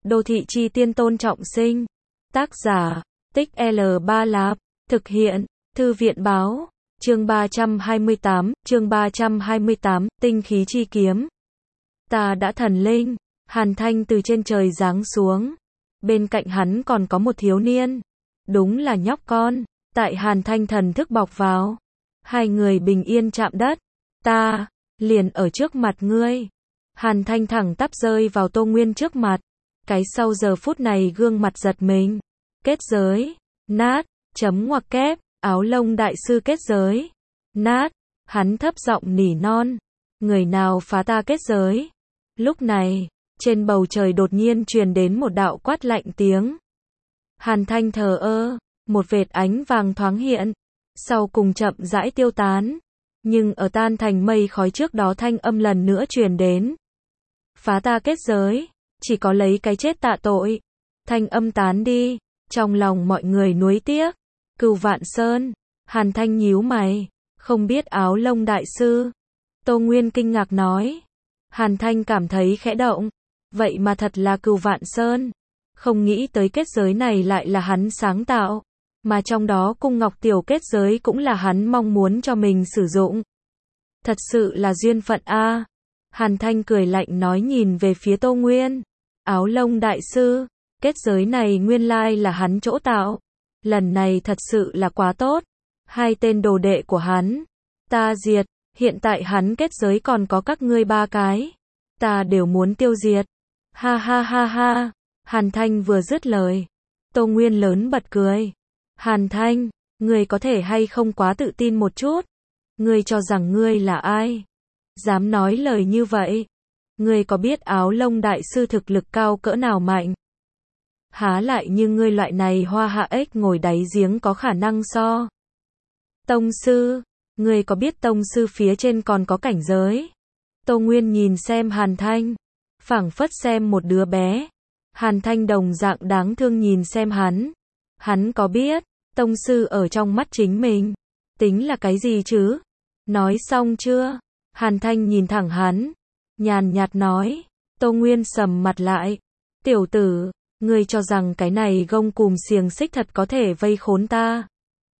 Đô thị chi tiên Tôn Trọng Sinh. Tác giả, Tích L3 Lạp. Thực hiện, Thư viện báo. Chương 328, Tinh khí chi kiếm. Ta đã thần linh. Hàn Thanh từ trên trời giáng xuống. Bên cạnh hắn còn có một thiếu niên. Đúng là nhóc con. Tại Hàn Thanh thần thức bọc vào. Hai người bình yên chạm đất. Ta, liền ở trước mặt ngươi. Hàn Thanh thẳng tắp rơi vào Tô Nguyên trước mặt. Cái sau giờ phút này gương mặt giật mình. Kết giới. Nát. Chấm ngoặc kép. Áo lông đại sư kết giới. Nát. Hắn thấp giọng nỉ non. Người nào phá ta kết giới? Lúc này, trên bầu trời đột nhiên truyền đến một đạo quát lạnh tiếng. Hàn Thanh thờ ơ, một vệt ánh vàng thoáng hiện, sau cùng chậm rãi tiêu tán. Nhưng ở tan thành mây khói trước đó thanh âm lần nữa truyền đến. Phá ta kết giới, chỉ có lấy cái chết tạ tội. Thanh âm tán đi, trong lòng mọi người nuối tiếc. Cửu Vạn Sơn. Hàn Thanh nhíu mày, không biết áo lông đại sư. Tô Nguyên kinh ngạc nói. Hàn Thanh cảm thấy khẽ động. Vậy mà thật là Cửu Vạn Sơn. Không nghĩ tới kết giới này lại là hắn sáng tạo. Mà trong đó cung ngọc tiểu kết giới cũng là hắn mong muốn cho mình sử dụng. Thật sự là duyên phận a. Hàn Thanh cười lạnh nói nhìn về phía Tô Nguyên. Áo lông đại sư, kết giới này nguyên lai là hắn chỗ tạo. Lần này thật sự là quá tốt. Hai tên đồ đệ của hắn, ta diệt. Hiện tại hắn kết giới còn có các ngươi ba cái. Ta đều muốn tiêu diệt. Ha ha ha ha. Hàn Thanh vừa dứt lời. Tô Nguyên lớn bật cười. Hàn Thanh, ngươi có thể hay không quá tự tin một chút? Ngươi cho rằng ngươi là ai? Dám nói lời như vậy? Ngươi có biết áo lông đại sư thực lực cao cỡ nào mạnh? Há lại như ngươi loại này hoa hạ ếch ngồi đáy giếng có khả năng so. Tông sư, ngươi có biết tông sư phía trên còn có cảnh giới? Tô Nguyên nhìn xem Hàn Thanh, phảng phất xem một đứa bé. Hàn Thanh đồng dạng đáng thương nhìn xem hắn. Hắn có biết, tông sư ở trong mắt chính mình, tính là cái gì chứ? Nói xong chưa? Hàn Thanh nhìn thẳng hắn, nhàn nhạt nói. Tô Nguyên sầm mặt lại. Tiểu tử, ngươi cho rằng cái này gông cùm xiềng xích thật có thể vây khốn ta?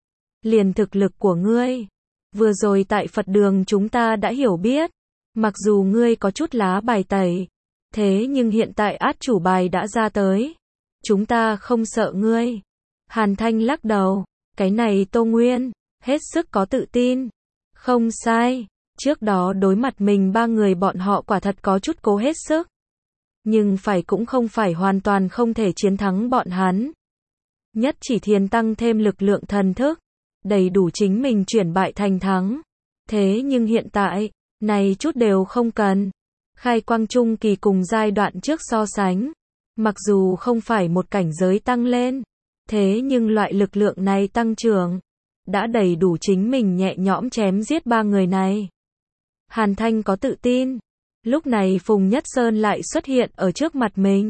Liền thực lực của ngươi, vừa rồi tại Phật đường chúng ta đã hiểu biết. Mặc dù ngươi có chút lá bài tẩy, thế nhưng hiện tại át chủ bài đã ra tới. Chúng ta không sợ ngươi. Hàn Thanh lắc đầu. Cái này Tô Nguyên, hết sức có tự tin. Không sai. Trước đó đối mặt mình ba người bọn họ quả thật có chút cố hết sức. Nhưng phải cũng không phải hoàn toàn không thể chiến thắng bọn hắn. Nhất chỉ thiền tăng thêm lực lượng thần thức. Đầy đủ chính mình chuyển bại thành thắng. Thế nhưng hiện tại, này chút đều không cần. Khai quang trung kỳ cùng giai đoạn trước so sánh. Mặc dù không phải một cảnh giới tăng lên. Thế nhưng loại lực lượng này tăng trưởng. Đã đầy đủ chính mình nhẹ nhõm chém giết ba người này. Hàn Thanh có tự tin. Lúc này Phùng Nhất Sơn lại xuất hiện ở trước mặt mình.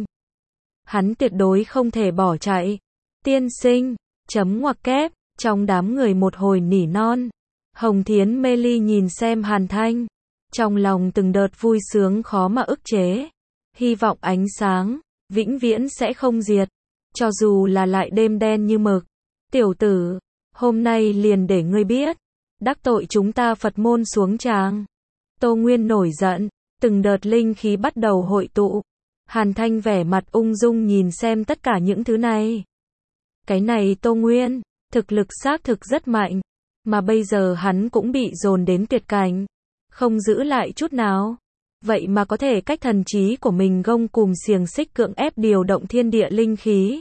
Hắn tuyệt đối không thể bỏ chạy. Tiên sinh, chấm ngoặc kép, trong đám người một hồi nỉ non. Hồng Thiến mê ly nhìn xem Hàn Thanh. Trong lòng từng đợt vui sướng khó mà ức chế. Hy vọng ánh sáng, vĩnh viễn sẽ không diệt. Cho dù là lại đêm đen như mực. Tiểu tử, hôm nay liền để ngươi biết. Đắc tội chúng ta Phật môn xuống tràng. Tô Nguyên nổi giận. Từng đợt linh khí bắt đầu hội tụ. Hàn Thanh vẻ mặt ung dung nhìn xem tất cả những thứ này. Cái này Tô Nguyên, thực lực xác thực rất mạnh. Mà bây giờ hắn cũng bị dồn đến tuyệt cảnh. Không giữ lại chút nào. Vậy mà có thể cách thần trí của mình gông cùm xiềng xích cưỡng ép điều động thiên địa linh khí.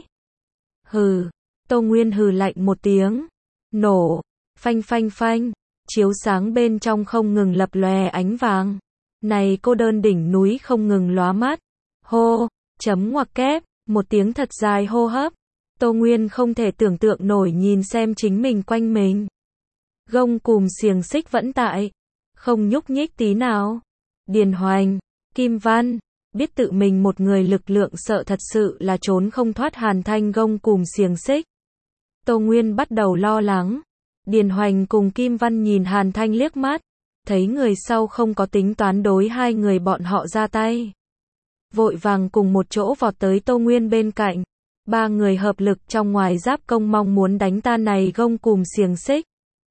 Hừ. Tô Nguyên hừ lạnh một tiếng. Nổ. Phanh phanh phanh. Chiếu sáng bên trong không ngừng lập lòe ánh vàng. Này cô đơn đỉnh núi không ngừng lóa mắt. Hô. Chấm ngoặc kép. Một tiếng thật dài hô hấp. Tô Nguyên không thể tưởng tượng nổi nhìn xem chính mình quanh mình. Gông cùm xiềng xích vẫn tại. Không nhúc nhích tí nào. Điền Hoành, Kim Văn, biết tự mình một người lực lượng sợ thật sự là trốn không thoát Hàn Thanh gông cùm xiềng xích. Tô Nguyên bắt đầu lo lắng. Điền Hoành cùng Kim Văn nhìn Hàn Thanh liếc mắt. Thấy người sau không có tính toán đối hai người bọn họ ra tay. vội vàng cùng một chỗ vọt tới Tô Nguyên bên cạnh. Ba người hợp lực trong ngoài giáp công mong muốn đánh tan này gông cùm xiềng xích.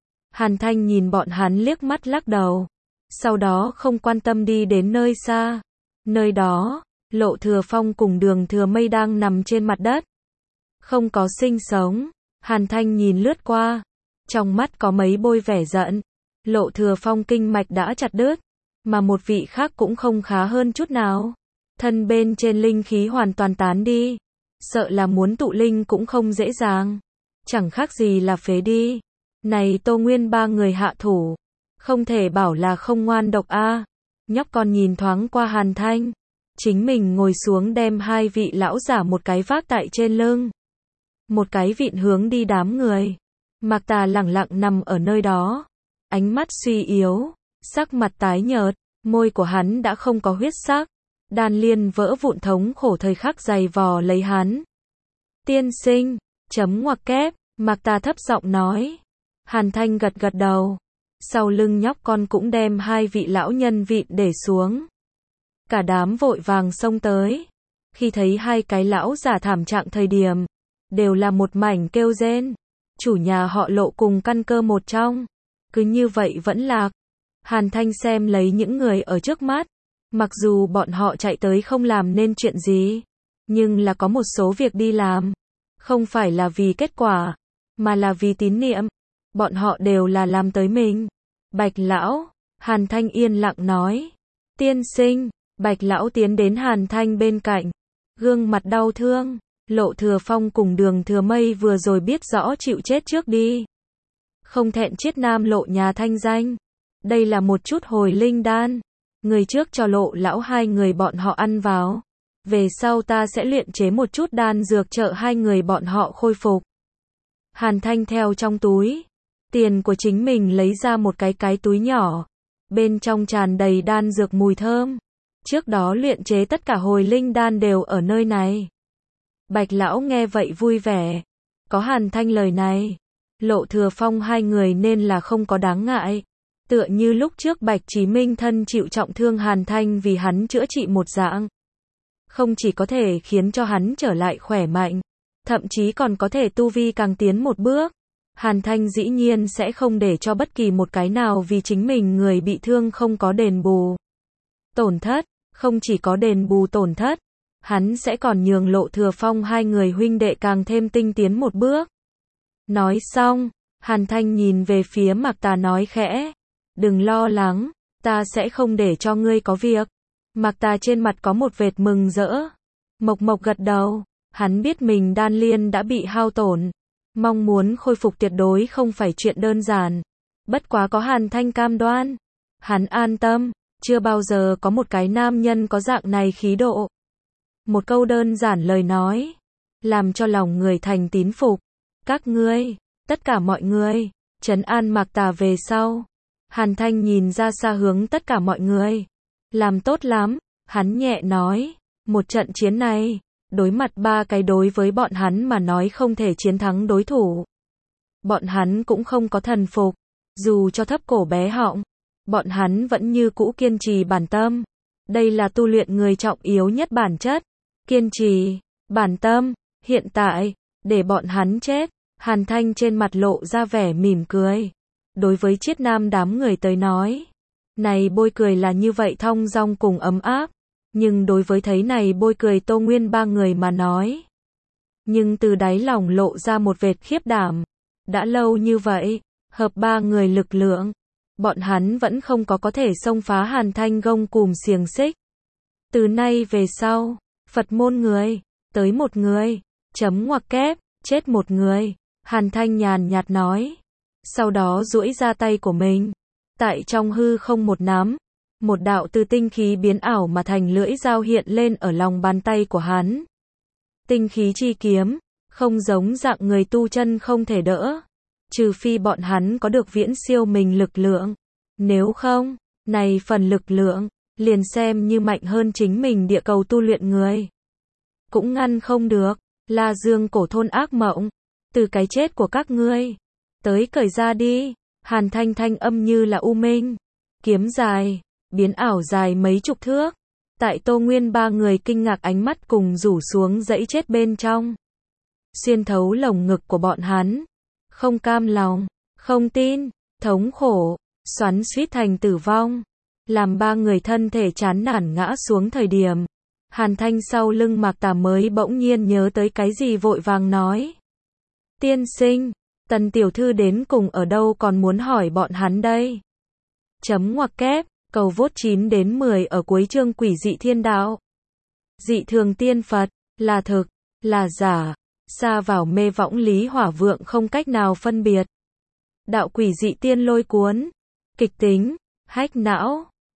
Hàn Thanh nhìn bọn hắn liếc mắt lắc đầu. Sau đó không quan tâm đi đến nơi xa. Nơi đó, Lộ Thừa Phong cùng Đường Thừa Mây đang nằm trên mặt đất. Không có sinh sống. Hàn Thanh nhìn lướt qua. Trong mắt có mấy bôi vẻ giận. Lộ Thừa Phong kinh mạch đã chặt đứt. Mà một vị khác cũng không khá hơn chút nào. Thân bên trên linh khí hoàn toàn tán đi. Sợ là muốn tụ linh cũng không dễ dàng. Chẳng khác gì là phế đi. Này Tô Nguyên ba người hạ thủ. Không thể bảo là không ngoan độc a. Nhóc con nhìn thoáng qua Hàn Thanh. Chính mình ngồi xuống đem hai vị lão giả một cái vác tại trên lưng. Một cái vịn hướng đi đám người. Mạc Tà lẳng lặng nằm ở nơi đó. Ánh mắt suy yếu. Sắc mặt tái nhợt. Môi của hắn đã không có huyết sắc. Đan liên vỡ vụn thống khổ thời khắc dày vò lấy hắn. Tiên sinh, chấm ngoặc kép, Mạc Tà thấp giọng nói. Hàn Thanh gật gật đầu. Sau lưng nhóc con cũng đem hai vị lão nhân vịn để xuống. Cả đám vội vàng xông tới. Khi thấy hai cái lão giả thảm trạng thời điểm, đều là một mảnh kêu rên. Chủ nhà họ Lộ cùng căn cơ một trong. Cứ như vậy vẫn lạc. Hàn Thanh xem lấy những người ở trước mắt. Mặc dù bọn họ chạy tới không làm nên chuyện gì, nhưng là có một số việc đi làm. Không phải là vì kết quả, mà là vì tín niệm. Bọn họ đều là làm tới mình. Bạch lão, Hàn Thanh yên lặng nói. Tiên sinh, Bạch lão tiến đến Hàn Thanh bên cạnh. Gương mặt đau thương. Lộ Thừa Phong cùng Đường Thừa Mây vừa rồi biết rõ chịu chết trước đi. Không thẹn chiết nam Lộ nhà thanh danh. Đây là một chút hồi linh đan. Người trước cho Lộ lão hai người bọn họ ăn vào. Về sau ta sẽ luyện chế một chút đan dược trợ hai người bọn họ khôi phục. Hàn Thanh theo trong túi. Tiền của chính mình lấy ra một cái túi nhỏ. Bên trong tràn đầy đan dược mùi thơm. Trước đó luyện chế tất cả hồi linh đan đều ở nơi này. Bạch lão nghe vậy vui vẻ. Có Hàn Thanh lời này. Lộ Thừa Phong hai người nên là không có đáng ngại. Tựa như lúc trước Bạch Chí Minh thân chịu trọng thương Hàn Thanh vì hắn chữa trị một dạng. Không chỉ có thể khiến cho hắn trở lại khỏe mạnh, thậm chí còn có thể tu vi càng tiến một bước. Hàn Thanh dĩ nhiên sẽ không để cho bất kỳ một cái nào vì chính mình người bị thương không có đền bù. Tổn thất, không chỉ có đền bù tổn thất, hắn sẽ còn nhường Lộ Thừa Phong hai người huynh đệ càng thêm tinh tiến một bước. Nói xong, Hàn Thanh nhìn về phía Mạc Tà nói khẽ. Đừng lo lắng, ta sẽ không để cho ngươi có việc. Mạc Tà trên mặt có một vệt mừng rỡ. Mộc Mộc gật đầu, hắn biết mình đan liên đã bị hao tổn. Mong muốn khôi phục tuyệt đối không phải chuyện đơn giản. Bất quá có Hàn Thanh cam đoan. Hắn an tâm, chưa bao giờ có một cái nam nhân có dạng này khí độ. Một câu đơn giản lời nói, làm cho lòng người thành tín phục. Các ngươi, tất cả mọi người, trấn an Mạc Tà về sau. Hàn Thanh nhìn ra xa hướng tất cả mọi người. Làm tốt lắm, hắn nhẹ nói. Một trận chiến này, đối mặt ba cái đối với bọn hắn mà nói không thể chiến thắng đối thủ. Bọn hắn cũng không có thần phục. Dù cho thấp cổ bé họng, bọn hắn vẫn như cũ kiên trì bản tâm. Đây là tu luyện người trọng yếu nhất bản chất. Kiên trì, bản tâm, hiện tại, để bọn hắn chết. Hàn Thanh trên mặt lộ ra vẻ mỉm cười. Đối với Chiết Nam đám người tới nói, này bôi cười là như vậy thong dong cùng ấm áp, nhưng đối với thấy này bôi cười Tô Nguyên ba người mà nói, nhưng từ đáy lòng lộ ra một vệt khiếp đảm. Đã lâu như vậy, hợp ba người lực lượng, bọn hắn vẫn không có thể xông phá Hàn Thanh gông cùm xiềng xích. Từ nay về sau, Phật môn người, tới một người, chấm ngoặc kép, chết một người. Hàn Thanh nhàn nhạt nói. Sau đó duỗi ra tay của mình. Tại trong hư không một nắm. Một đạo từ tinh khí biến ảo mà thành lưỡi dao hiện lên ở lòng bàn tay của hắn. Tinh khí chi kiếm. Không giống dạng người tu chân không thể đỡ. Trừ phi bọn hắn có được viễn siêu mình lực lượng. Nếu không, này phần lực lượng, liền xem như mạnh hơn chính mình địa cầu tu luyện người. Cũng ngăn không được. La Dương cổ thôn ác mộng. Từ cái chết của các ngươi, tới cởi ra đi. Hàn Thanh thanh âm như là u minh. Kiếm dài, biến ảo dài mấy chục thước. Tại Tô Nguyên ba người kinh ngạc ánh mắt cùng rủ xuống dãy chết bên trong. Xuyên thấu lồng ngực của bọn hắn. Không cam lòng, không tin, thống khổ, xoắn xuýt thành tử vong. Làm ba người thân thể chán nản ngã xuống thời điểm. Hàn Thanh sau lưng Mạc Tà mới bỗng nhiên nhớ tới cái gì vội vàng nói. Tiên sinh, Tần tiểu thư đến cùng ở đâu còn muốn hỏi bọn hắn đây. Chấm ngoặc kép, cầu vote 9 đến 10 ở cuối chương Quỷ dị thiên đạo. Dị thường tiên Phật, là thực, là giả, xa vào mê võng lý hỏa vượng không cách nào phân biệt. Đạo quỷ dị tiên lôi cuốn, kịch tính, hách não.